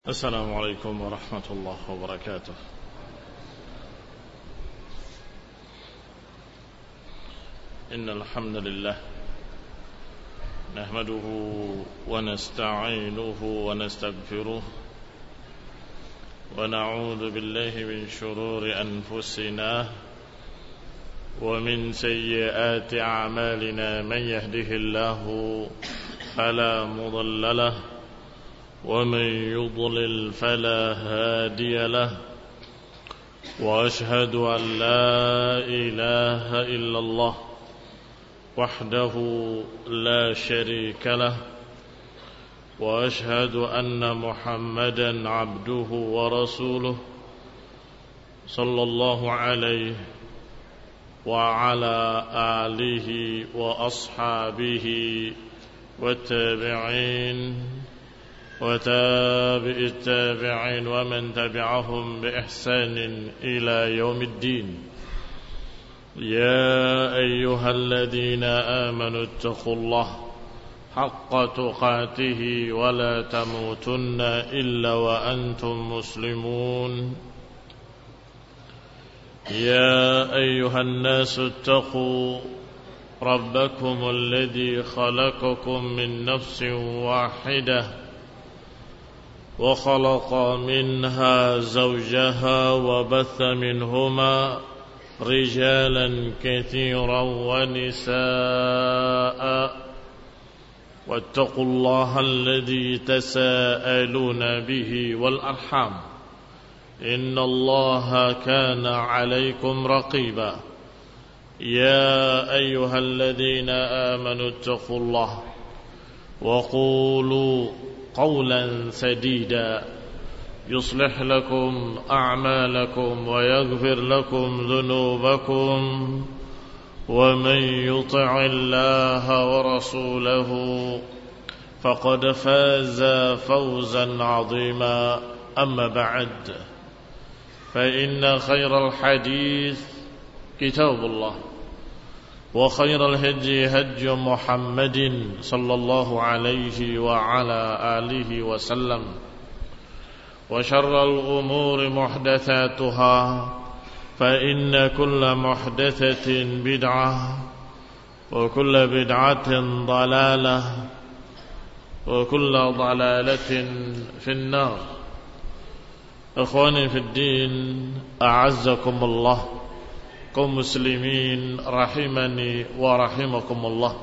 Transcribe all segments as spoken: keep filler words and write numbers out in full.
السلام عليكم ورحمة الله وبركاته. إن الحمد لله نحمده ونستعينه ونستغفره ونعوذ بالله من شرور أنفسنا ومن سيئات أعمالنا. من يهده الله فلا مضل له ومن يضلل فلا هادي له، وأشهد أن لا إله إلا الله وحده لا شريك له، وأشهد أن محمدا عبده ورسوله صلى الله عليه وعلى آله وأصحابه والتابعين وتابع التابعين ومن تبعهم بإحسان إلى يوم الدين. يا أيها الذين آمنوا اتقوا الله حق تقاته ولا تموتن إلا وأنتم مسلمون. يا أيها الناس اتقوا ربكم الذي خلقكم من نفس واحدة وخلق منها زوجها وبث منهما رجالا كثيرا ونساء، واتقوا الله الذي تساءلون به والأرحام إن الله كان عليكم رقيبا. يا أيها الذين آمنوا اتقوا الله وقولوا قولا سديدا يصلح لكم أعمالكم ويغفر لكم ذنوبكم، ومن يطع الله ورسوله فقد فاز فوزا عظيما. أما بعد، فإن خير الحديث كتاب الله، وخير الهدي هدي محمد صلى الله عليه وعلى آله وسلم، وشر الأمور محدثاتها، فإن كل محدثة بدعة وكل بدعة ضلالة وكل ضلالة في النار. إخواني في الدين، أعزكم الله، kaum muslimin rahimani wa rahimakumullah.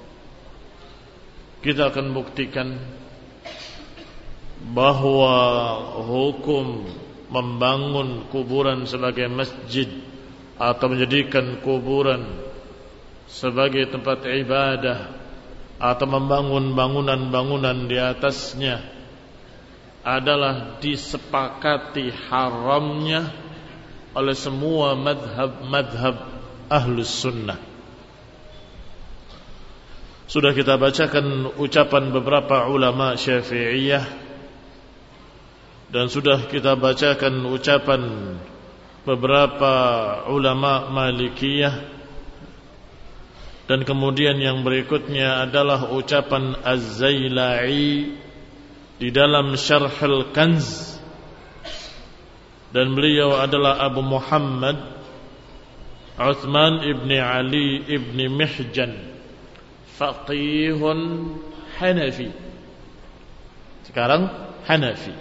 Kita akan buktikan bahwa hukum membangun kuburan sebagai masjid atau menjadikan kuburan sebagai tempat ibadah atau membangun bangunan-bangunan di atasnya adalah disepakati haramnya oleh semua madhab-madhab ahlus sunnah. Sudah kita bacakan ucapan beberapa ulama Syafi'iyah, dan sudah kita bacakan ucapan beberapa ulama Malikiyah, dan kemudian yang berikutnya adalah ucapan Az-Zaila'i di dalam Syarhul Kanz, dan beliau adalah Abu Muhammad Uthman ibn Ali ibn Mihjan, faqihun Hanafi. Sekarang Hanafi.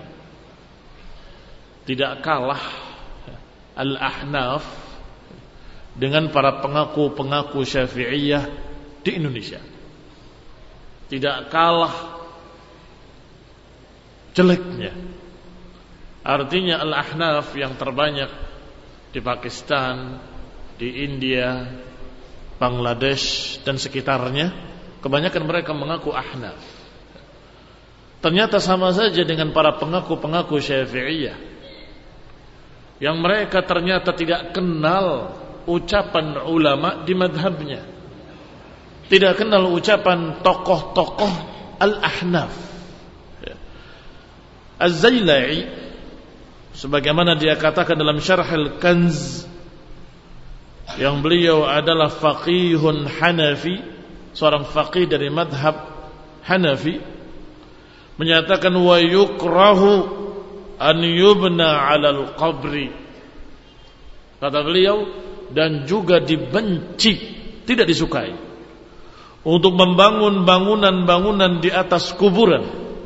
Tidak kalah Al-Ahnaf dengan para pengaku-pengaku Syafi'iyah di Indonesia. Tidak kalah jeleknya. Artinya Al-Ahnaf yang terbanyak di Pakistan, di India, Bangladesh dan sekitarnya, kebanyakan mereka mengaku Ahnaf. Ternyata sama saja dengan para pengaku-pengaku Syafi'iyah, yang mereka ternyata tidak kenal ucapan ulama di madhabnya, tidak kenal ucapan tokoh-tokoh Al-Ahnaf. Az-Zaila'i, sebagaimana dia katakan dalam Syarhul Kanz, yang beliau adalah faqihun Hanafi, seorang faqih dari madhab Hanafi, menyatakan wa yukrahu an yubna 'alal qabri. Kata beliau, dan juga dibenci, tidak disukai, untuk membangun bangunan-bangunan di atas kuburan.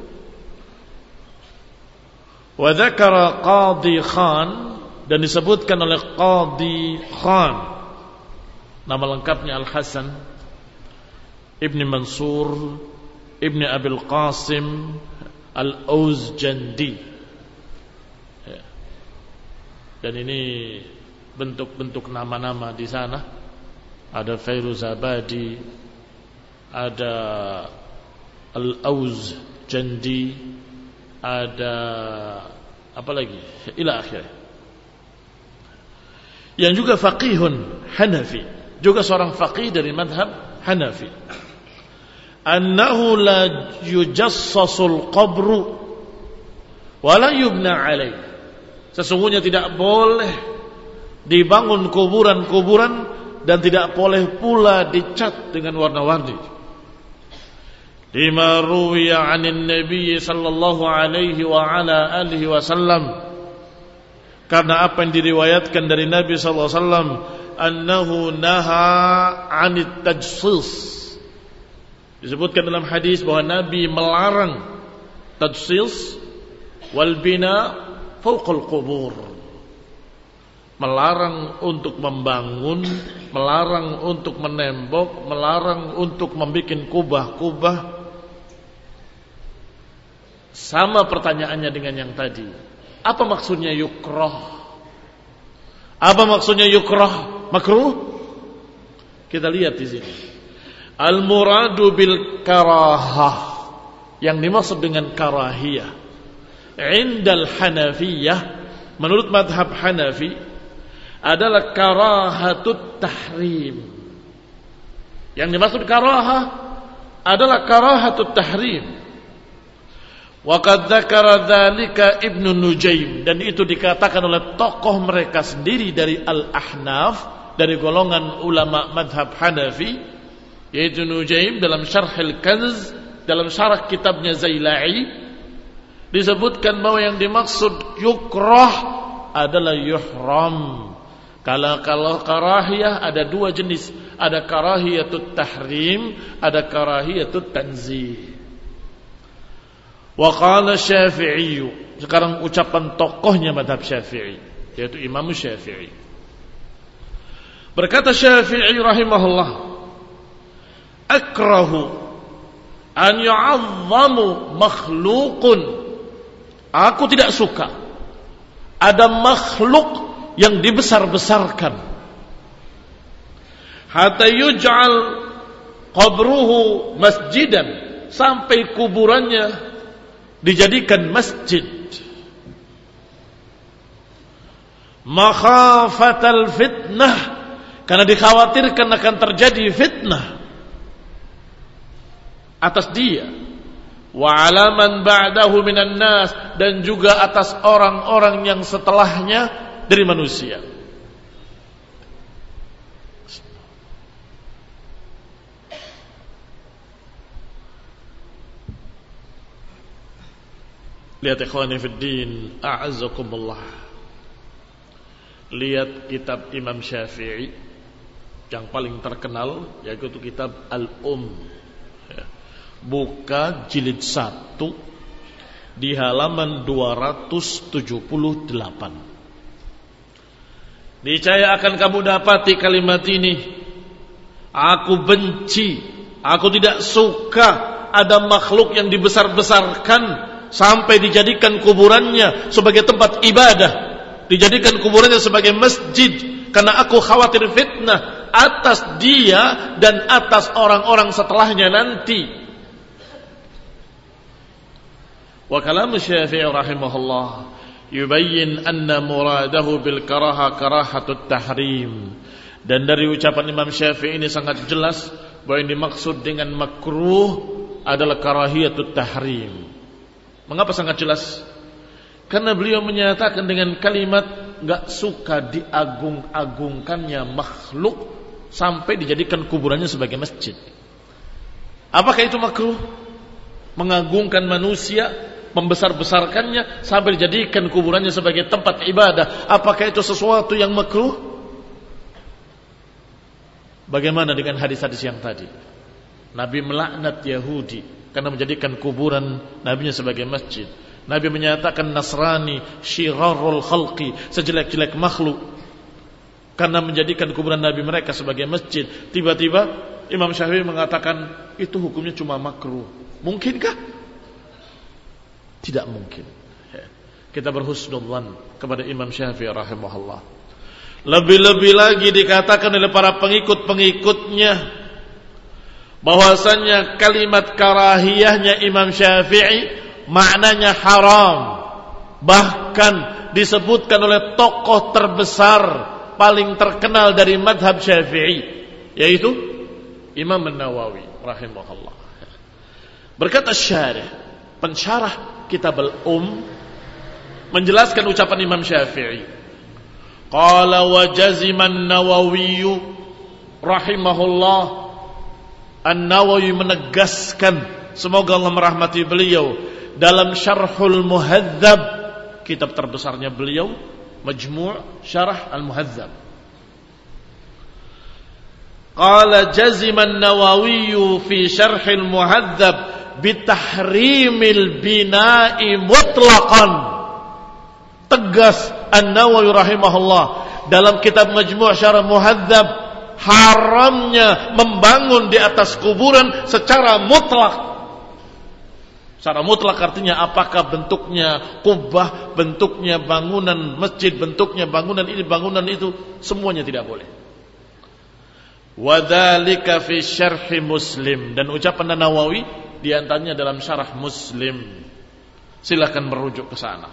Wa dzakara Qadhi Khan, dan disebutkan oleh Qadhi Khan, nama lengkapnya Al-Hasan Ibn Mansur Ibn Abil Qasim Al-Auzjandi. Dan ini bentuk-bentuk nama-nama di sana. Ada Fairuzabadi, ada Al-Auzjandi, ada apa lagi? Ila akhirnya. Yang juga faqihun Hanafi, juga seorang faqih dari madhab Hanafi. Annahu la yujassasul qabru wa la yubna alaih. Sesungguhnya tidak boleh dibangun kuburan-kuburan dan tidak boleh pula dicat dengan warna-warni. Lima ruwiya 'anin Nabi sallallahu alaihi wa ala alihi wasallam, karena apa yang diriwayatkan dari Nabi sallallahu alaihi wasallam, annahu naha 'anit tajsis. Disebutkan dalam hadis bahwa Nabi melarang tajsis wal bina fawqal qubur, melarang untuk membangun, melarang untuk menembok, melarang untuk membuat kubah-kubah. Sama pertanyaannya dengan yang tadi. Apa maksudnya yukrah? Apa maksudnya yukrah? Makruh? Kita lihat di sini. Al-muradu bil karahah, yang dimaksud dengan karahiyah indal Hanafiyah, menurut madhab Hanafi, adalah karahatut tahrim. Yang dimaksud karahah adalah karahatut tahrim. Wa qad dzakara dzalika Ibnu Nujaim, dan itu dikatakan oleh tokoh mereka sendiri dari Al-Ahnaf, dari golongan ulama madhab Hanafi, yaitu Nujaim dalam Syarhul Kanz, dalam syarah kitabnya Zaila'i, disebutkan bahwa yang dimaksud yukrah adalah yuhram. Kalau kalau karahiyah ada dua jenis, ada karahiyatut tahrim, ada karahiyatut tanzih. Wa qala Syafi'i, sekarang ucapan tokohnya madhab Syafi'i, yaitu Imam Syafi'i. Berkata Syafi'i rahimahullah, akrahu an yu'azzamu makhluqun, aku tidak suka ada makhluk yang dibesar-besarkan, hatta yuj'al qabruhu masjidan, sampai kuburannya dijadikan masjid. Makhafatal fitnah, karena dikhawatirkan akan terjadi fitnah atas dia, wa alaman ba'dahu minan nas, dan juga atas orang-orang yang setelahnya dari manusia. Lihat ikhwani fid din, a'azzakumullah. Lihat kitab Imam Syafi'i yang paling terkenal, yaitu kitab Al-Um. Buka jilid satu di halaman dua ratus tujuh puluh delapan. Niscaya akan kamu dapati kalimat ini, aku benci, aku tidak suka ada makhluk yang dibesar-besarkan sampai dijadikan kuburannya sebagai tempat ibadah, dijadikan kuburannya sebagai masjid, karena aku khawatir fitnah atas dia dan atas orang-orang setelahnya nanti. Wa kalam Syafi'i rahimahullah yubayyin anna muradahu bil karaha karahatut tahrim, dan dari ucapan Imam Syafi'i ini sangat jelas bahwa yang dimaksud dengan makruh adalah karahiyatut tahrim. Mengapa sangat jelas? Karena beliau menyatakan dengan kalimat enggak suka diagung-agungkannya makhluk sampai dijadikan kuburannya sebagai masjid. Apakah itu makruh? Mengagungkan manusia membesar-besarkannya sampai dijadikan kuburannya sebagai tempat ibadah. Apakah itu sesuatu yang makruh? Bagaimana dengan hadis-hadis yang tadi? Nabi melaknat Yahudi karena menjadikan kuburan nabinya sebagai masjid. Nabi menyatakan Nasrani syirarul khalqi, sejelek-jelek makhluk, karena menjadikan kuburan nabi mereka sebagai masjid. Tiba-tiba Imam Syafi'i mengatakan itu hukumnya cuma makruh. Mungkinkah? Tidak mungkin. Kita berhusnudzan kepada Imam Syafi'i rahimahullah. Lebih-lebih lagi dikatakan oleh para pengikut-pengikutnya bahwasanya kalimat karahiyahnya Imam Syafi'i maknanya haram. Bahkan disebutkan oleh tokoh terbesar paling terkenal dari madhab Syafi'i, yaitu Imam An-Nawawi rahimahullah. Berkata syarih, pensyarah Kitab Al-Um, menjelaskan ucapan Imam Syafi'i. Qala wa jazima an-Nawawi rahimahullah. An-Nawawi menegaskan, semoga Allah merahmati beliau, dalam Syarhul Muhadzab, kitab terbesarnya beliau, Majmu' Syarah Al-Muhadzab. Qala jazima an-Nawawi fi Syarhil Muhadzab bitahrimil bina'i mutlaqan. Tegas An-Nawawi rahimahullah dalam kitab Majmu' Syarah Muhadzab, haramnya membangun di atas kuburan secara mutlak. Secara mutlak artinya apakah bentuknya kubah, bentuknya bangunan masjid, bentuknya bangunan ini, bangunan itu, semuanya tidak boleh. Wadzalika fi syarhi Muslim, dan ucapan An-Nawawi di antaranya dalam syarah Muslim. Silakan merujuk ke sana.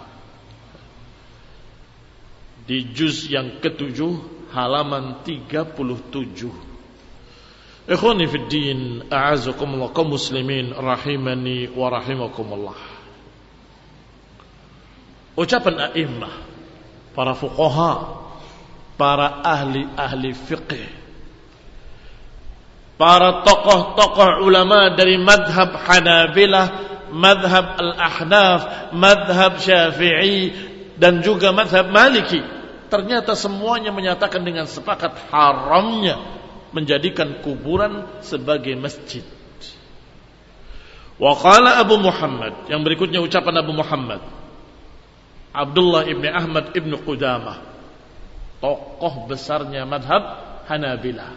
Di juz yang ketujuh halaman tiga puluh tujuh. Ikhwani fid din, a'azakumullah, kaum muslimin rahimani wa rahimakumullah. Ucapan a'immah, para fuqaha, para ahli-ahli fiqh, para tokoh-tokoh ulama dari madhab Hanabilah, madhab Al-Ahnaf, madhab Syafi'i, dan juga madhab Maliki, ternyata semuanya menyatakan dengan sepakat haramnya menjadikan kuburan sebagai masjid. Wa qala Abu Muhammad, yang berikutnya ucapan Abu Muhammad Abdullah ibn Ahmad ibn Qudamah, tokoh besarnya madhab Hanabilah,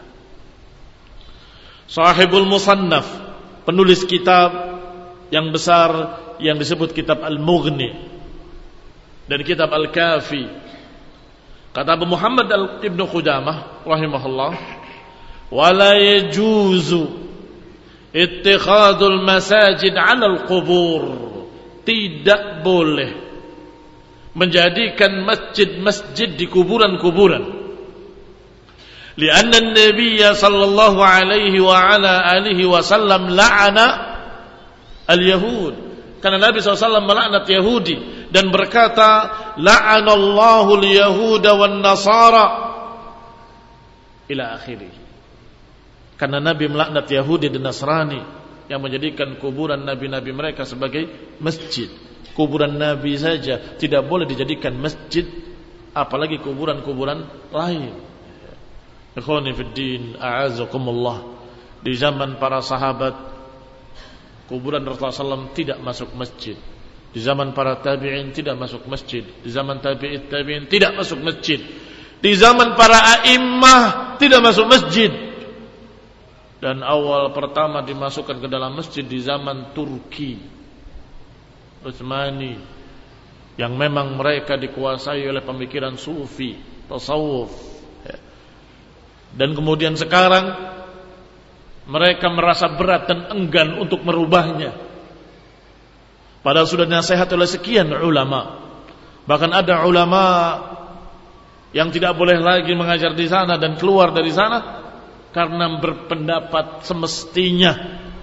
Sahibul Musannaf, penulis kitab yang besar yang disebut kitab Al-Mughni dan kitab Al-Kafi. Kata Abu Muhammad Ibn Qudamah rahimahullah, wala yajuzu ittikhadul masajid 'ala al-qubur, tidak boleh menjadikan masjid-masjid di kuburan-kuburan. Lianna an-nabiy sallallahu alaihi wa ala alihi wasallam la'ana al-yahud, karena Nabi sallallahu alaihi wasallam melaknat Yahudi dan berkata, la'anallahu al-yahuda wan nasara ila akhirih. Karena Nabi melaknat Yahudi dan Nasrani yang menjadikan kuburan nabi-nabi mereka sebagai masjid. Kuburan Nabi saja tidak boleh dijadikan masjid, apalagi kuburan-kuburan lain. Ikhwani fid din, a'azakumullah. Di zaman para sahabat, kuburan Rasulullah sallallahu alaihi wasallam tidak masuk masjid. Di zaman para tabi'in tidak masuk masjid. Di zaman tabi'it tabi'in tidak masuk masjid. Di zaman para a'immah tidak masuk masjid. Dan awal pertama dimasukkan ke dalam masjid di zaman Turki Utsmani, yang memang mereka dikuasai oleh pemikiran sufi, tasawuf. Dan kemudian sekarang mereka merasa berat dan enggan untuk merubahnya, padahal sudah nasihat oleh sekian ulama. Bahkan ada ulama yang tidak boleh lagi mengajar di sana dan keluar dari sana karena berpendapat semestinya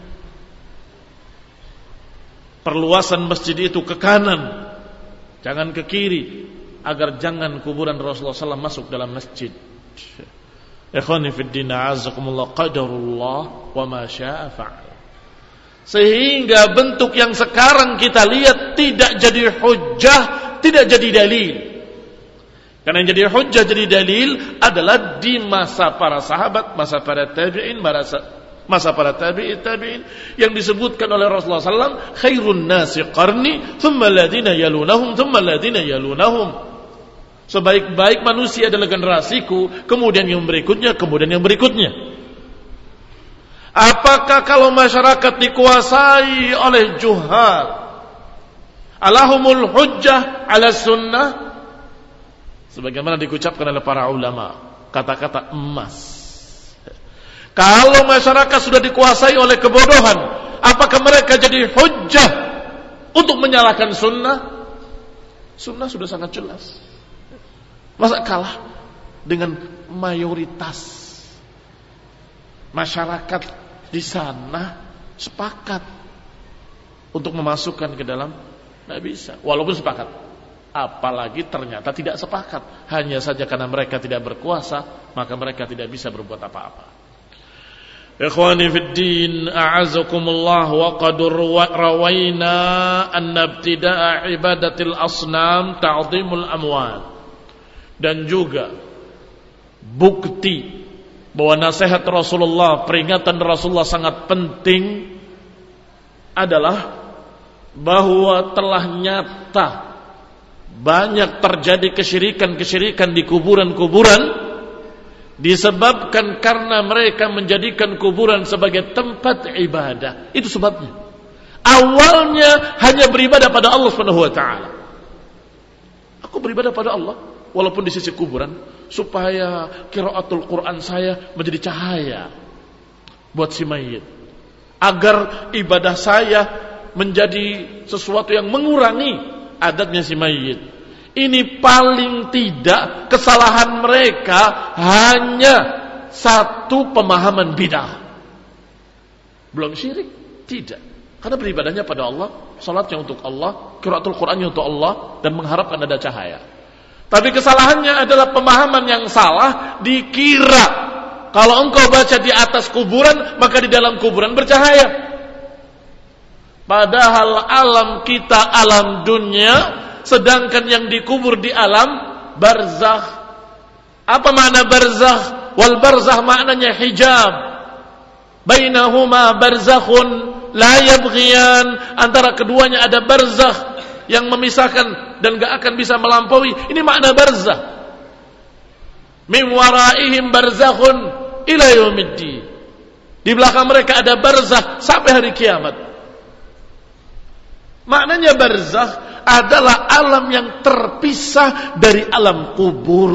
perluasan masjid itu ke kanan, jangan ke kiri, agar jangan kuburan Rasulullah sallallahu alaihi wasallam masuk dalam masjid. Ikhwani fid din, a'azakumullah, qadarullah wa ma syaa fa'al. Sehingga bentuk yang sekarang kita lihat tidak jadi hujjah, tidak jadi dalil. Karena yang jadi hujjah, jadi dalil adalah di masa para sahabat, masa para tabi'in, masa, masa para tabi'in tabi'in yang disebutkan oleh Rasulullah sallallahu alaihi wasallam, khairun nasi qarni, thumma alladhina yalunahum, thumma alladhina yalunahum. Sebaik-baik manusia adalah generasiku, kemudian yang berikutnya, kemudian yang berikutnya. Apakah kalau masyarakat dikuasai oleh juhal, alahumul hujjah ala sunnah? Sebagaimana diucapkan oleh para ulama, kata-kata emas. Kalau masyarakat sudah dikuasai oleh kebodohan, apakah mereka jadi hujjah untuk menyalahkan sunnah? Sunnah sudah sangat jelas. Masa kalah dengan mayoritas masyarakat di sana sepakat untuk memasukkan ke dalam? Tidak bisa. Walaupun sepakat, apalagi ternyata tidak sepakat. Hanya saja karena mereka tidak berkuasa, maka mereka tidak bisa berbuat apa-apa. Ikhwani fid din, a'azakumullah, wa qad rawaina anna ibtida'a ibadatil asnam ta'zimul amwat. Dan juga bukti bahwa nasihat Rasulullah, peringatan Rasulullah sangat penting adalah bahwa telah nyata banyak terjadi kesyirikan-kesyirikan di kuburan-kuburan disebabkan karena mereka menjadikan kuburan sebagai tempat ibadah. Itu sebabnya. Awalnya hanya beribadah pada Allah Subhanahu wa taala. Aku beribadah pada Allah walaupun di sisi kuburan, supaya qiraatul Quran saya menjadi cahaya buat si mayit, agar ibadah saya menjadi sesuatu yang mengurangi adatnya si mayit. Ini paling tidak kesalahan mereka hanya satu pemahaman bidah. Belum syirik, tidak. Karena beribadahnya pada Allah, salatnya untuk Allah, qiraatul Qurannya untuk Allah, dan mengharapkan ada cahaya. Tapi kesalahannya adalah pemahaman yang salah, dikira kalau engkau baca di atas kuburan, maka di dalam kuburan bercahaya. Padahal alam kita alam dunia, sedangkan yang dikubur di alam barzakh. Apa makna barzakh? Wal barzakh maknanya hijab. Bainahuma barzakhun la yabghiyan. Antara keduanya ada barzakh yang memisahkan dan gak akan bisa melampaui. Ini makna barzakh. Min waraihim barzakhun ila yaumiddin. Di belakang mereka ada barzakh sampai hari kiamat. Maknanya barzakh adalah alam yang terpisah dari alam kubur.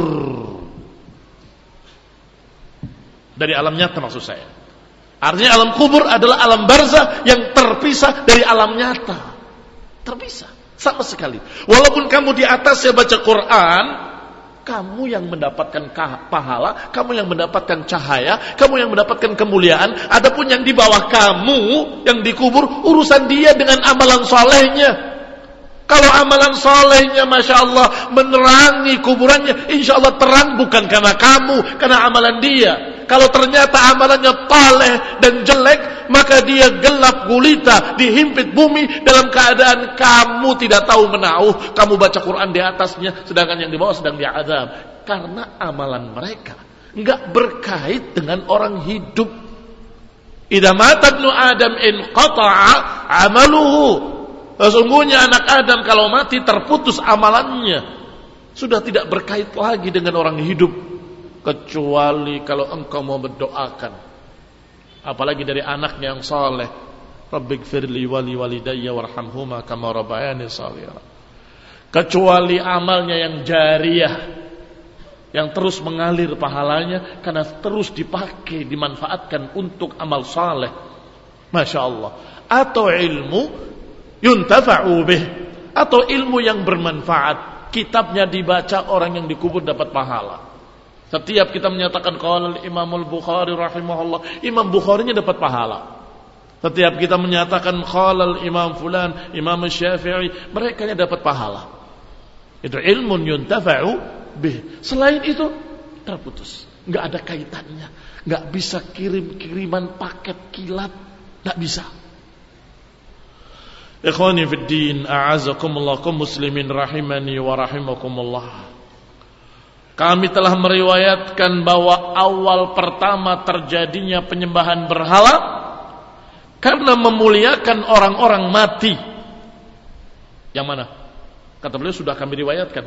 Dari alam nyata maksud saya. Artinya alam kubur adalah alam barzakh yang terpisah dari alam nyata. Terpisah sama sekali. Walaupun kamu di atasnya baca Quran, kamu yang mendapatkan pahala, kamu yang mendapatkan cahaya, kamu yang mendapatkan kemuliaan. Adapun yang di bawah kamu, yang dikubur, urusan dia dengan amalan solehnya. Kalau amalan solehnya Masya Allah menerangi kuburannya, insya Allah terang bukan karena kamu, karena amalan dia. Kalau ternyata amalannya taleh dan jelek, maka dia gelap gulita, dihimpit bumi dalam keadaan kamu tidak tahu menauh. Kamu baca Quran di atasnya, sedangkan yang di bawah sedang diazab. Karena amalan mereka enggak berkait dengan orang hidup. Idza mata ibnu Adam inqata'a amaluhu. Sesungguhnya anak Adam kalau mati terputus amalannya. Sudah tidak berkait lagi dengan orang hidup. Kecuali kalau engkau mau berdoakan, apalagi dari anaknya yang saleh, Rabbighfirli wali walidayya warhamhuma kama rabbayani shaghira. Kecuali amalnya yang jariyah, yang terus mengalir pahalanya karena terus dipakai, dimanfaatkan untuk amal saleh. Masya Allah. Atau ilmu yuntafa'u bih, atau ilmu yang bermanfaat, kitabnya dibaca orang yang dikubur dapat pahala. Setiap kita menyatakan qala Imam Al-Bukhari rahimahullah, Imam Bukharinya dapat pahala. Setiap kita menyatakan qala Imam fulan, Imam Syafi'i, merekanya dapat pahala. Itu ilmun yuntafa'u bih. Selain itu terputus, enggak ada kaitannya. Enggak bisa kirim-kiriman paket kilat, enggak bisa. Ikhwani fid din, a'azakumullah kaum muslimin rahimani wa rahimakumullah. Kami telah meriwayatkan bahwa awal pertama terjadinya penyembahan berhala karena memuliakan orang-orang mati. Yang mana? Kata beliau, sudah kami riwayatkan.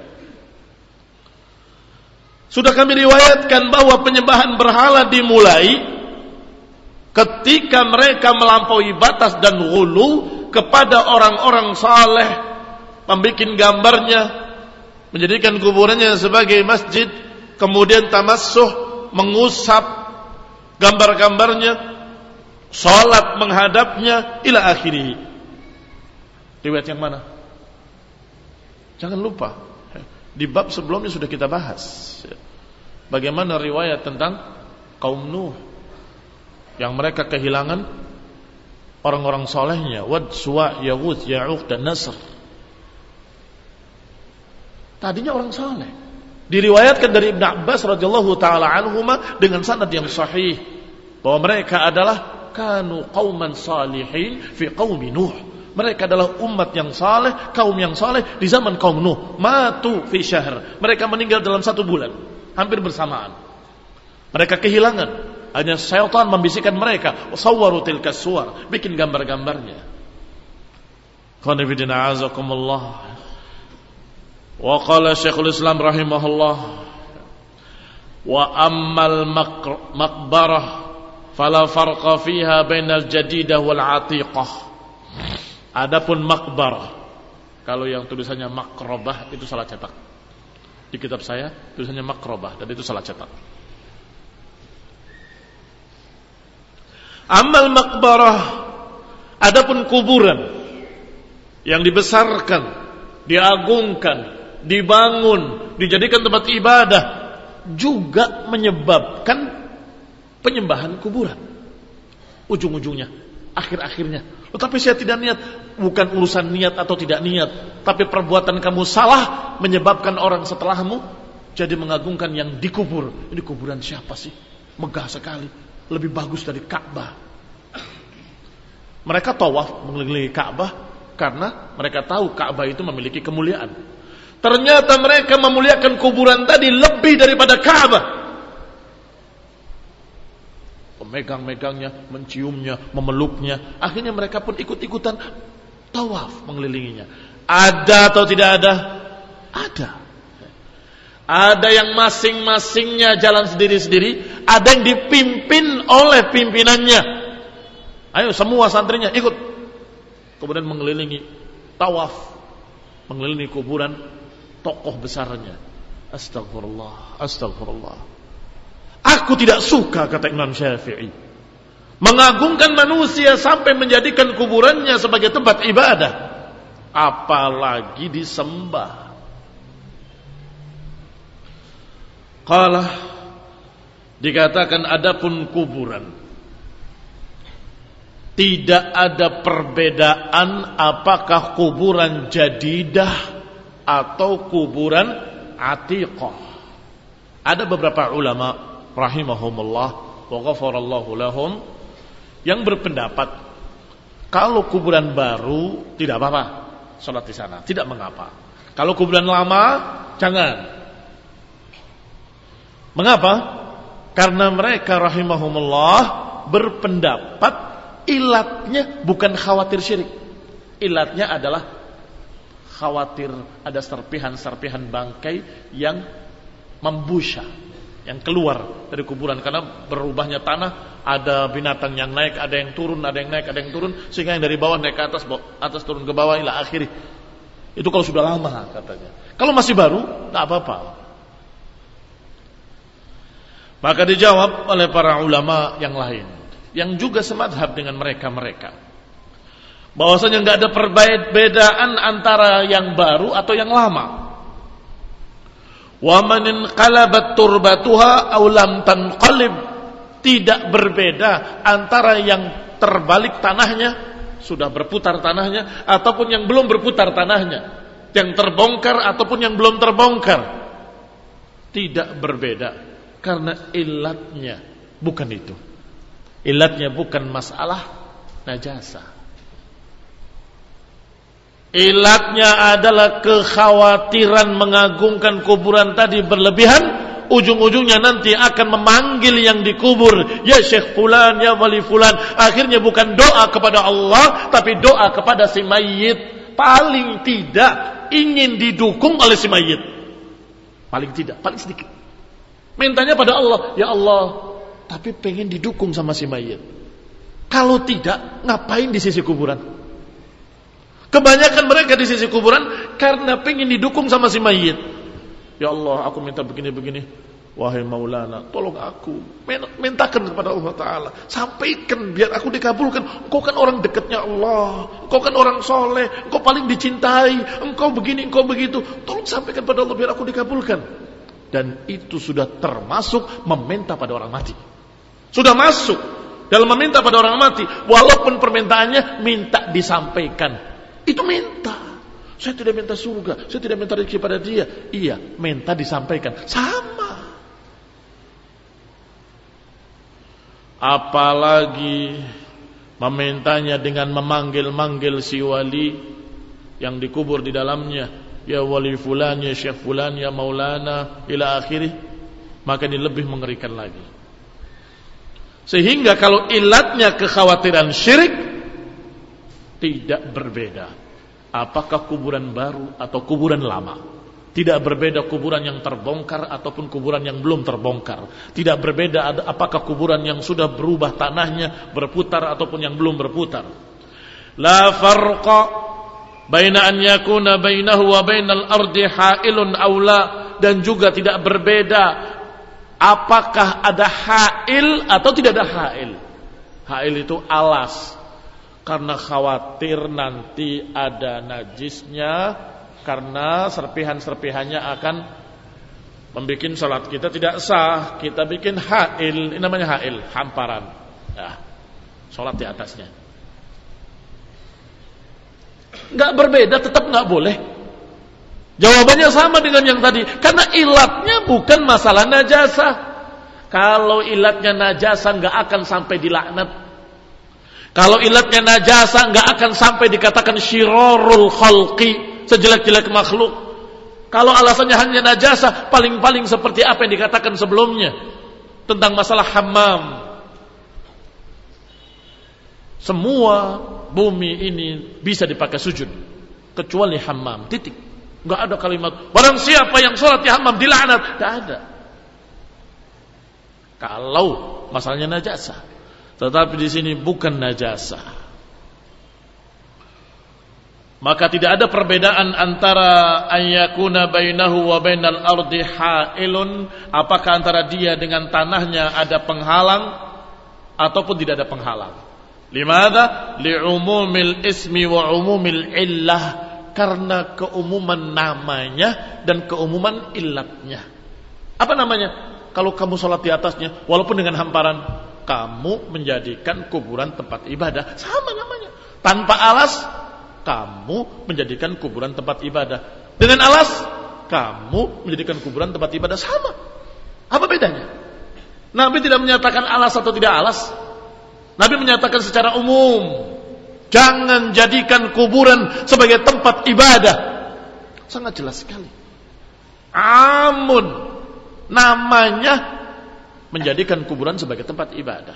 Sudah kami riwayatkan bahwa penyembahan berhala dimulai ketika mereka melampaui batas dan ghulu kepada orang-orang saleh, membikin gambarnya, menjadikan kuburannya sebagai masjid, kemudian tamassuh, mengusap gambar-gambarnya, salat menghadapnya, ila akhirih. Riwayat yang mana? Jangan lupa, di bab sebelumnya sudah kita bahas bagaimana riwayat tentang kaum Nuh yang mereka kehilangan orang-orang solehnya, Wad, Suwa, Yaghut, Ya'uq dan Nasr. Tadinya orang saleh. Diriwayatkan dari Ibnu Abbas radhiyallahu taala anhuma dengan sanad yang sahih bahwa mereka adalah kanu qauman salihin fi qaumi Nuh. Mereka adalah umat yang saleh, kaum yang saleh di zaman kaum Nuh. Matu fi syahr. Mereka meninggal dalam satu bulan, hampir bersamaan. Mereka kehilangan, hanya syaitan membisikkan mereka, sawwaru tilka suwar, bikin gambar-gambarnya. Qul bidina azakumullah. Wa qala Syekhul Islam rahimahullah, wa ammal maqbarah fala farqa fiha bainal jadidah wal atiqah. Adapun maqbarah, kalau yang tulisannya makrobah itu salah cetak. Di kitab saya tulisannya makrobah dan itu salah cetak. Ammal maqbarah, adapun kuburan yang dibesarkan, diagungkan, dibangun, dijadikan tempat ibadah, juga menyebabkan penyembahan kuburan. Ujung-ujungnya, akhir-akhirnya. Tetapi saya tidak niat, bukan urusan niat atau tidak niat, tapi perbuatan kamu salah menyebabkan orang setelahmu jadi mengagungkan yang dikubur. Ini kuburan siapa sih? Megah sekali, lebih bagus dari Ka'bah. Mereka tawaf mengelilingi Ka'bah karena mereka tahu Ka'bah itu memiliki kemuliaan. Ternyata mereka memuliakan kuburan tadi lebih daripada Ka'bah. Memegang-megangnya, menciumnya, memeluknya. Akhirnya mereka pun ikut-ikutan tawaf mengelilinginya. Ada atau tidak ada? Ada. Ada yang masing-masingnya jalan sendiri-sendiri, ada yang dipimpin oleh pimpinannya. Ayo semua santrinya ikut. Kemudian mengelilingi, tawaf, mengelilingi kuburan tokoh besarnya. Astagfirullah, astagfirullah. Aku tidak suka, kata Imam Syafi'i, mengagungkan manusia sampai menjadikan kuburannya sebagai tempat ibadah, apalagi disembah. Qala, dikatakan adapun kuburan, tidak ada perbedaan apakah kuburan jadidah atau kuburan atiqah. Ada beberapa ulama rahimahumullah wa ghafarallahu lahum yang berpendapat kalau kuburan baru tidak apa-apa salat di sana, tidak mengapa. Kalau kuburan lama jangan. Mengapa? Karena mereka rahimahumullah berpendapat ilatnya bukan khawatir syirik. Ilatnya adalah khawatir ada serpihan-serpihan bangkai yang membusha, yang keluar dari kuburan karena berubahnya tanah, ada binatang yang naik, ada yang turun, ada yang naik, ada yang turun, sehingga yang dari bawah naik ke atas, atas turun ke bawah ila akhirih. Itu kalau sudah lama katanya. Kalau masih baru, tak apa-apa. Maka dijawab oleh para ulama yang lain, yang juga semadhab dengan mereka-mereka, bahwasanya enggak ada perbedaan antara yang baru atau yang lama. Wa man inqalabat turbatuha aw lam tanqalib, tidak berbeda antara yang terbalik tanahnya, sudah berputar tanahnya, ataupun yang belum berputar tanahnya, yang terbongkar ataupun yang belum terbongkar. Tidak berbeda karena ilatnya bukan itu. Ilatnya bukan masalah najasah. ilatnya adalah kekhawatiran mengagungkan kuburan tadi berlebihan, ujung-ujungnya nanti akan memanggil yang dikubur, ya Syekh Fulan, ya Wali Fulan. Akhirnya bukan doa kepada Allah, tapi doa kepada si mayit. Paling tidak ingin didukung oleh si mayit. Paling tidak, paling sedikit. Mintanya pada Allah, ya Allah, tapi pengen didukung sama si mayit. Kalau tidak, ngapain di sisi kuburan? Kebanyakan mereka di sisi kuburan karena pengen didukung sama si mayit. Ya Allah, aku minta begini-begini. Wahai Maulana, tolong aku. Mintakan kepada Allah Ta'ala. Sampaikan biar aku dikabulkan. Engkau kan orang dekatnya Allah. Engkau kan orang soleh. Engkau paling dicintai. Engkau begini, engkau begitu. Tolong sampaikan pada Allah biar aku dikabulkan. Dan itu sudah termasuk meminta pada orang mati. Sudah masuk dalam meminta pada orang mati. Walaupun permintaannya minta disampaikan. Itu minta. Saya tidak minta surga, saya tidak minta rezeki pada dia. Iya, minta disampaikan. Sama. Apalagi memintanya dengan memanggil-manggil si wali yang dikubur di dalamnya. Ya Wali Fulan, ya Syekh Fulan, ya Maulana, ila akhirih. Maka ini lebih mengerikan lagi. Sehingga kalau ilatnya kekhawatiran syirik, tidak berbeda apakah kuburan baru atau kuburan lama. Tidak berbeda kuburan yang terbongkar ataupun kuburan yang belum terbongkar. Tidak berbeda apakah kuburan yang sudah berubah tanahnya, berputar ataupun yang belum berputar. La farqa baina an yakuna bainahu wa bainal ardi hailun aw la, dan juga tidak berbeda apakah ada hail atau tidak ada hail. Hail itu alas. Karena khawatir nanti ada najisnya, karena serpihan-serpihannya akan membuat salat kita tidak sah. Kita bikin hail, ini namanya hail, hamparan. Nah, salat di atasnya. Enggak berbeda, tetap enggak boleh. Jawabannya sama dengan yang tadi, karena ilatnya bukan masalah najasah. Kalau ilatnya najasah enggak akan sampai dilaknat. Kalau ilatnya najasa enggak akan sampai dikatakan syirarul khalqi, sejelek-jelek makhluk. Kalau alasannya hanya najasa, paling-paling seperti apa yang dikatakan sebelumnya tentang masalah hammam. Semua bumi ini bisa dipakai sujud kecuali hammam, titik. Enggak ada kalimat barang siapa yang sholat di hammam dilaknat, enggak ada. Kalau masalahnya najasa. Tetapi di sini bukan najasah. Maka tidak ada perbedaan antara ayyakuna bainahu wa bainal ardi hailun, apakah antara dia dengan tanahnya ada penghalang ataupun tidak ada penghalang. Limadha? Li'umumil ismi wa umumil illah, karena keumuman namanya dan keumuman illatnya. Apa namanya? Kalau kamu sholat di atasnya walaupun dengan hamparan, kamu menjadikan kuburan tempat ibadah. Sama namanya. Tanpa alas, kamu menjadikan kuburan tempat ibadah. Dengan alas, kamu menjadikan kuburan tempat ibadah. Sama. Apa bedanya? Nabi tidak menyatakan alas atau tidak alas. Nabi menyatakan secara umum, jangan jadikan kuburan sebagai tempat ibadah. Sangat jelas sekali. Amun, namanya menjadikan kuburan sebagai tempat ibadah.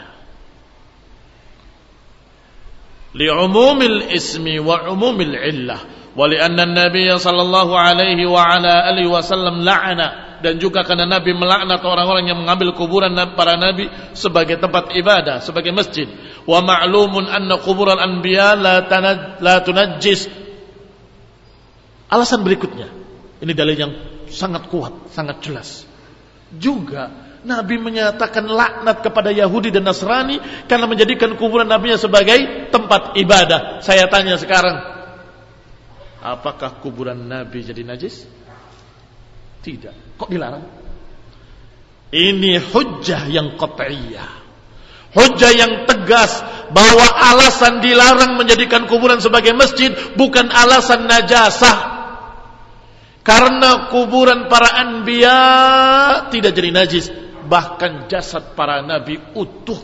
Li'umumil ismi wa umumil illah, wa li'anna an-nabiy sallallahu alaihi wa ala alihi wasallam la'ana, dan juga karena Nabi melaknat orang-orang yang mengambil kuburan para nabi sebagai tempat ibadah, sebagai masjid. Wa ma'lumun anna qubural anbiya la tanaj la tunajjis. Alasan berikutnya, ini dalil yang sangat kuat, sangat jelas. Juga Nabi menyatakan laknat kepada Yahudi dan Nasrani karena menjadikan kuburan nabinya sebagai tempat ibadah. Saya tanya sekarang, apakah kuburan Nabi jadi najis? Tidak. Kok dilarang? Ini hujjah yang qat'iyah, hujjah yang tegas bahwa alasan dilarang menjadikan kuburan sebagai masjid bukan alasan najasah. Karena kuburan para anbiya tidak jadi najis. Bahkan jasad para nabi utuh,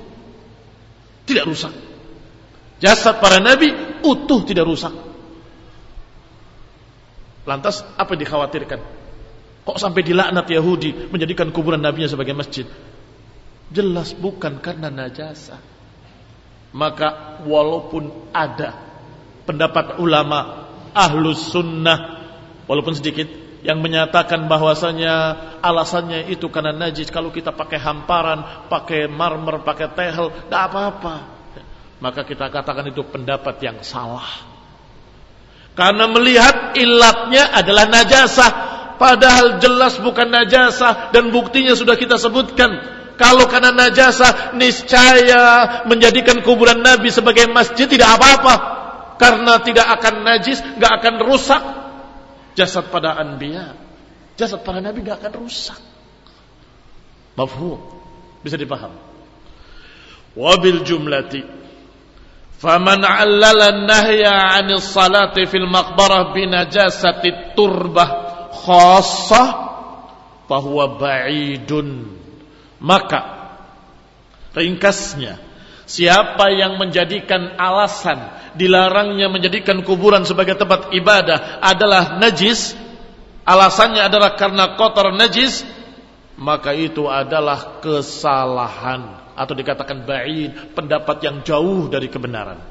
tidak rusak. Jasad para nabi utuh, tidak rusak. Lantas apa yang dikhawatirkan? Kok sampai dilaknat Yahudi menjadikan kuburan nabinya sebagai masjid? Jelas bukan karena najasah. Maka walaupun ada pendapat ulama ahlus sunnah, walaupun sedikit, yang menyatakan bahwasanya alasannya itu karena najis, kalau kita pakai hamparan, pakai marmer, pakai tehel, tidak apa-apa, maka kita katakan itu pendapat yang salah. Karena melihat ilatnya adalah najasah, padahal jelas bukan najasah, dan buktinya sudah kita sebutkan. Kalau karena najasah, niscaya menjadikan kuburan Nabi sebagai masjid tidak apa-apa, karena tidak akan najis, nggak akan rusak. Jasad pada anbiya, jasad para nabi nggak akan rusak. Mafhum, bisa dipaham. Wabil jumlati, faman 'allala an-nahya 'anil salati fil maqbarah bi najasati turbah khassah fahuwa ba'idun. Maka ringkasnya, siapa yang menjadikan alasan dilarangnya menjadikan kuburan sebagai tempat ibadah adalah najis, alasannya adalah karena kotor najis, maka itu adalah kesalahan, atau dikatakan ba'id, pendapat yang jauh dari kebenaran,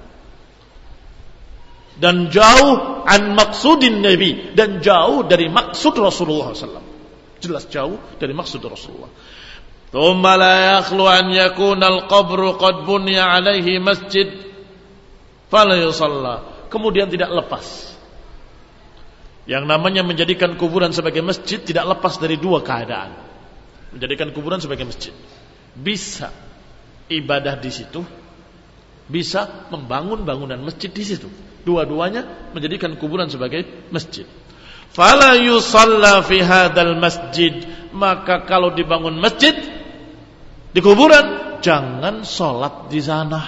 dan jauh an maksudin Nabi, dan jauh dari maksud Rasulullah sallallahu alaihi wasallam. Jelas jauh dari maksud Rasulullah. Thumma la yakhlu an yakuna al-qabru qad bunya alaihi masjid fala yusalla. Kemudian tidak lepas, yang namanya menjadikan kuburan sebagai masjid tidak lepas dari dua keadaan. Menjadikan kuburan sebagai masjid, bisa ibadah di situ, bisa membangun bangunan masjid di situ. Dua-duanya menjadikan kuburan sebagai masjid. Fala yusalla fi hadzal masjid, maka kalau dibangun masjid di kuburan, jangan sholat di sana.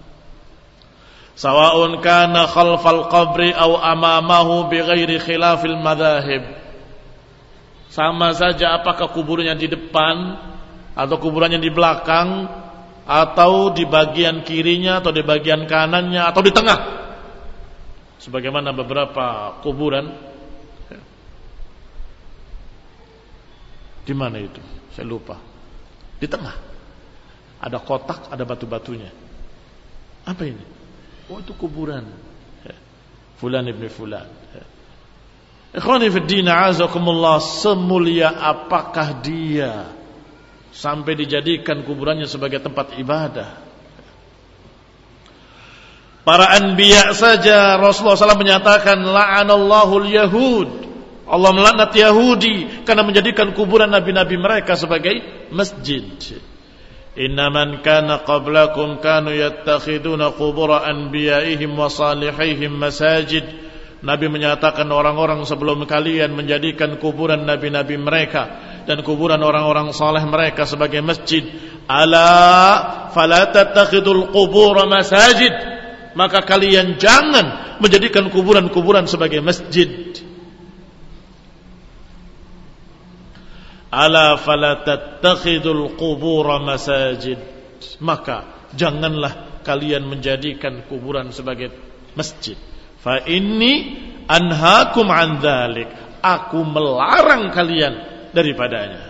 Sawa'un kana khalfal qabri aw amamahu bighairi khilafil madzahib. Sama saja apakah kuburannya di depan atau kuburannya di belakang, atau di bagian kirinya atau di bagian kanannya atau di tengah. Sebagaimana beberapa kuburan, di mana itu? Saya lupa. Di tengah ada kotak, ada batu-batunya. Apa ini? Oh, itu kuburan Fulan ibn Fulan. Ikhwani fi din, a'azakumullah, semulia apakah dia sampai dijadikan kuburannya sebagai tempat ibadah? Para anbiya saja Rasulullah sallallahu alaihi wasallam menyatakan la'anallahu al-yahud, Allah melaknat Yahudi karena menjadikan kuburan nabi-nabi mereka sebagai masjid. Inna man kana qablakum kanu yattakhiduna qubur anbiya'ihim wa salihihim masajid. Nabi menyatakan orang-orang sebelum kalian menjadikan kuburan nabi-nabi mereka dan kuburan orang-orang saleh mereka sebagai masjid. Ala fala tattakhidul qubur masajid, maka kalian jangan menjadikan kuburan-kuburan sebagai masjid. Ala fala tattakhidul qubur masajid, maka janganlah kalian menjadikan kuburan sebagai masjid. Fa inni anhaakum an dzalik, aku melarang kalian daripadanya.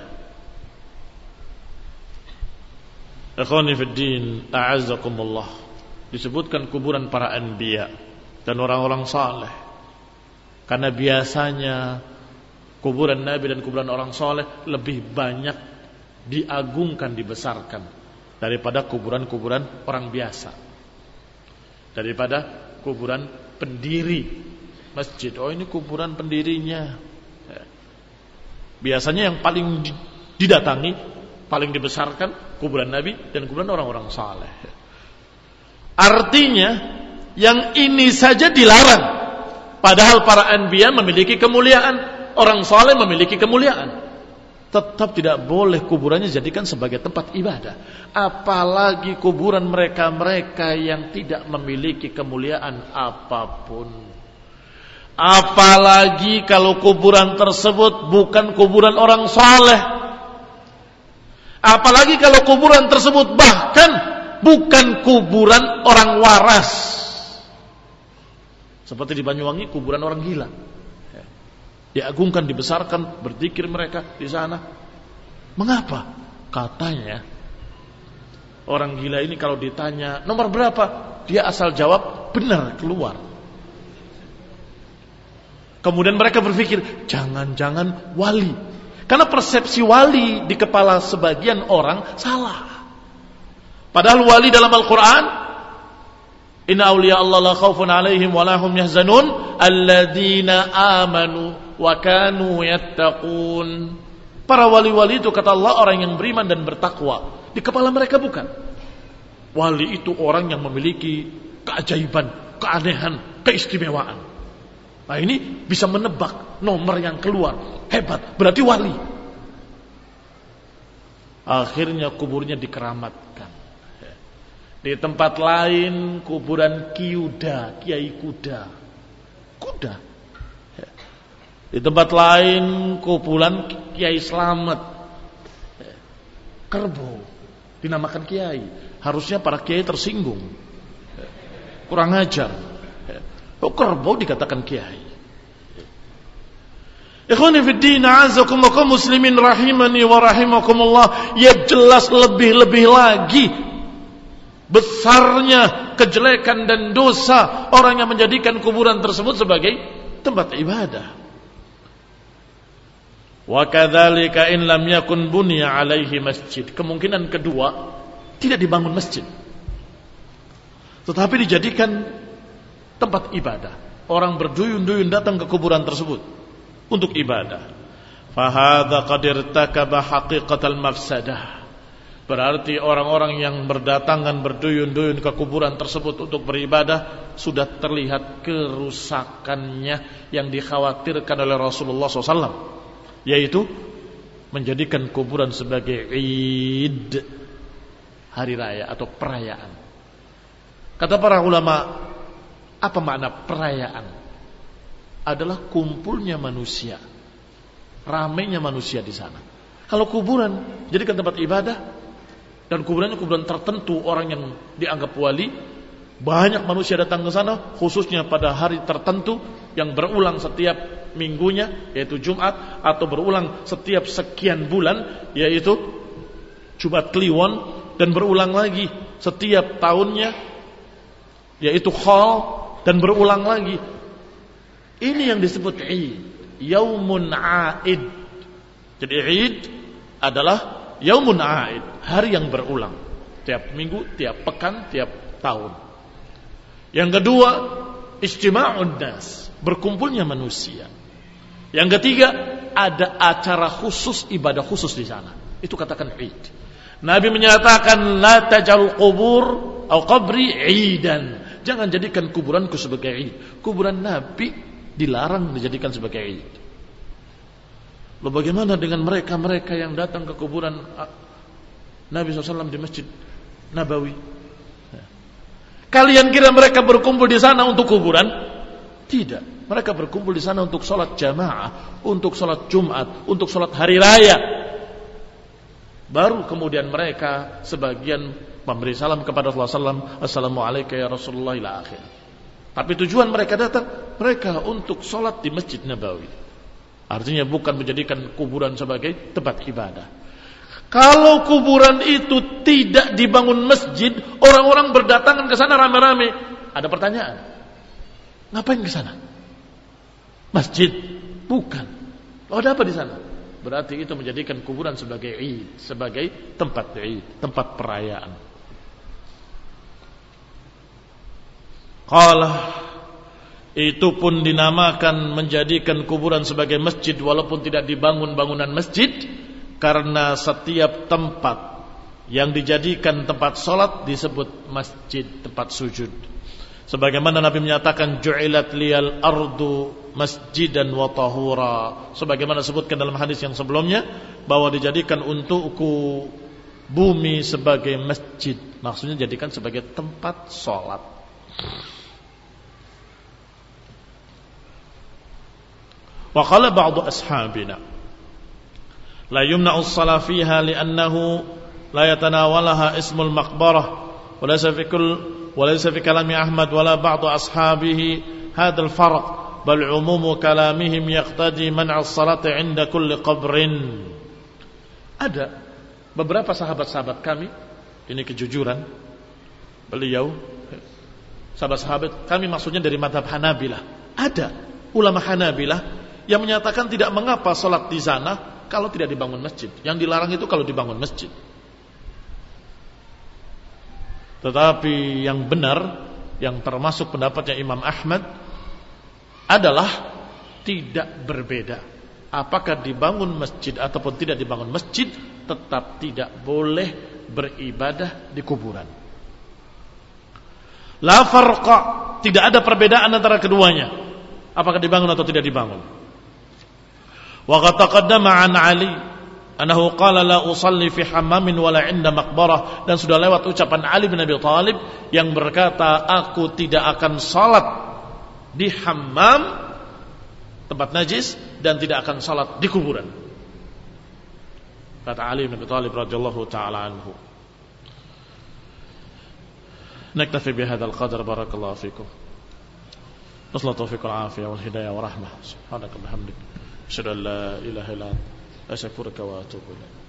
Ikhwani fid din, a'azzakumullah, disebutkan kuburan para anbiya dan orang-orang saleh karena biasanya kuburan Nabi dan kuburan orang soleh lebih banyak diagungkan, dibesarkan daripada kuburan-kuburan orang biasa, daripada kuburan pendiri masjid. Oh, ini kuburan pendirinya. Biasanya yang paling didatangi, paling dibesarkan kuburan Nabi dan kuburan orang-orang soleh. Artinya yang ini saja dilarang, padahal para anbiya memiliki kemuliaan, orang saleh memiliki kemuliaan. Tetap tidak boleh kuburannya dijadikan sebagai tempat ibadah. Apalagi kuburan mereka-mereka yang tidak memiliki kemuliaan apapun. Apalagi kalau kuburan tersebut bukan kuburan orang saleh. Apalagi kalau kuburan tersebut bahkan bukan kuburan orang waras. Seperti di Banyuwangi, kuburan orang gila. diagungkan, dibesarkan, berzikir mereka di sana. Mengapa? Katanya orang gila ini kalau ditanya nomor berapa, dia asal jawab benar, keluar. Kemudian mereka berpikir jangan-jangan wali, karena persepsi wali di kepala sebagian orang salah. Padahal wali dalam Al-Quran, inna awliya Allah la khawfun alaihim wa la hum yahzanun alladzina amanu wa kanu yattaqun. Para wali-wali itu kata Allah orang yang beriman dan bertakwa. Di kepala mereka bukan. Wali itu orang yang memiliki keajaiban, keanehan, keistimewaan. Nah ini bisa menebak nomor yang keluar. Hebat, berarti wali. Akhirnya kuburnya dikeramatkan. Di tempat lain kuburan Kiyuda, Kiai Kuda. Kuda. Di tempat lain kuburan Kiai Slamet, Kerbau, dinamakan Kiai. Harusnya para Kiai tersinggung, kurang ajar. Kok Kerbau dikatakan Kiai? Ikhwani fid din, a'azakumullah muslimin rahimani wa rahimakumullah. Ya jelas lebih-lebih lagi besarnya kejelekan dan dosa orang yang menjadikan kuburan tersebut sebagai tempat ibadah. Wa kadzalika in lam yakun bunya alaihi masjid. Kemungkinan kedua, tidak dibangun masjid, tetapi dijadikan tempat ibadah. Orang berduyun-duyun datang ke kuburan tersebut untuk ibadah. Fa hadza qad irtakaba haqiqatal mafsadah. Berarti orang-orang yang berdatangan berduyun-duyun ke kuburan tersebut untuk beribadah sudah terlihat kerusakannya yang dikhawatirkan oleh Rasulullah shallallahu alaihi wasallam, yaitu menjadikan kuburan sebagai Id, hari raya atau perayaan. Kata para ulama, apa makna perayaan? Adalah kumpulnya manusia, ramainya manusia di sana. Kalau kuburan jadikan tempat ibadah, dan kuburannya kuburan tertentu, orang yang dianggap wali, banyak manusia datang ke sana, khususnya pada hari tertentu yang berulang setiap minggunya, yaitu Jumat, atau berulang setiap sekian bulan, yaitu Jumat Kliwon, dan berulang lagi setiap tahunnya, yaitu Khol, dan berulang lagi. Ini yang disebut Id, Yaumun Aid. Jadi Id adalah Yaumun Aid, hari yang berulang, tiap minggu, tiap pekan, tiap tahun. Yang kedua, Ijtima'un nas, berkumpulnya manusia. Yang ketiga, ada acara khusus, ibadah khusus di sana. Itu katakan Id. Nabi menyatakan, la taj'al qubur atau qabri idan. Jangan jadikan kuburanku sebagai Id. Kuburan Nabi dilarang dijadikan sebagai Id. Lalu bagaimana dengan mereka-mereka yang datang ke kuburan Nabi shallallahu alaihi wasallam di Masjid Nabawi? Kalian kira mereka berkumpul di sana untuk kuburan? Tidak. Mereka berkumpul di sana untuk sholat jamaah, untuk sholat Jumat, untuk sholat hari raya. Baru kemudian mereka sebagian memberi salam kepada Rasulullah shallallahu alaihi wasallam, Assalamualaikum ya Rasulullah ila akhir. Tapi tujuan mereka datang, mereka untuk sholat di Masjid Nabawi. Artinya bukan menjadikan kuburan sebagai tempat ibadah. Kalau kuburan itu tidak dibangun masjid, orang-orang berdatangan ke sana rame-rame. Ada pertanyaan, ngapain ke sana? Masjid? Bukan. Oh, ada apa di sana? Berarti itu menjadikan kuburan sebagai Id, sebagai tempat Id, tempat perayaan. Qala, itu pun dinamakan menjadikan kuburan sebagai masjid walaupun tidak dibangun bangunan masjid, karena setiap tempat yang dijadikan tempat solat disebut masjid, tempat sujud. Sebagaimana Nabi menyatakan, ju'ilat liyal ardu masjidan wa tahura. Sebagaimana disebutkan dalam hadis yang sebelumnya, bahwa dijadikan untukku bumi sebagai masjid. Maksudnya jadikan sebagai tempat solat. Wa qala ba'du ashabina la yumna'u as-salah fiha li'annahu la yatanawalaha ismul maqbarah wa laysa fi kull wa laysa fi kalami Ahmad wala ba'du ashabihi hadzal farq bal umumu kalamihim yaqtadi man'a as-salati 'inda kulli qabrin. Ada beberapa sahabat-sahabat kami, ini kejujuran beliau, sahabat-sahabat kami maksudnya dari mazhab Hanabilah. Ada ulama Hanabilah yang menyatakan tidak mengapa salat di sana kalau tidak dibangun masjid. Yang dilarang itu kalau dibangun masjid. Tetapi yang benar, yang termasuk pendapatnya Imam Ahmad adalah tidak berbeda. Apakah dibangun masjid ataupun tidak dibangun masjid, tetap tidak boleh beribadah di kuburan. La farqa, tidak ada perbedaan antara keduanya. Apakah dibangun atau tidak dibangun. Wa qad taqaddama an Ali annahu qala la usalli fi hammamin wala 'inda maqbarah, dan sudah lewat ucapan Ali bin Abi Thalib yang berkata, aku tidak akan salat di hammam tempat najis dan tidak akan salat di kuburan. Kata Ali bin Abi Thalib radhiyallahu taala anhu. Naktafi bihadzal qadar, barakallahu fikum. Nasallu tawfiq wal afiyah wal hidayah wa rahmah. Subhanaka bihamdik, asyhadu an la ilaha illa anta, astaghfiruka wa atubu ilaik.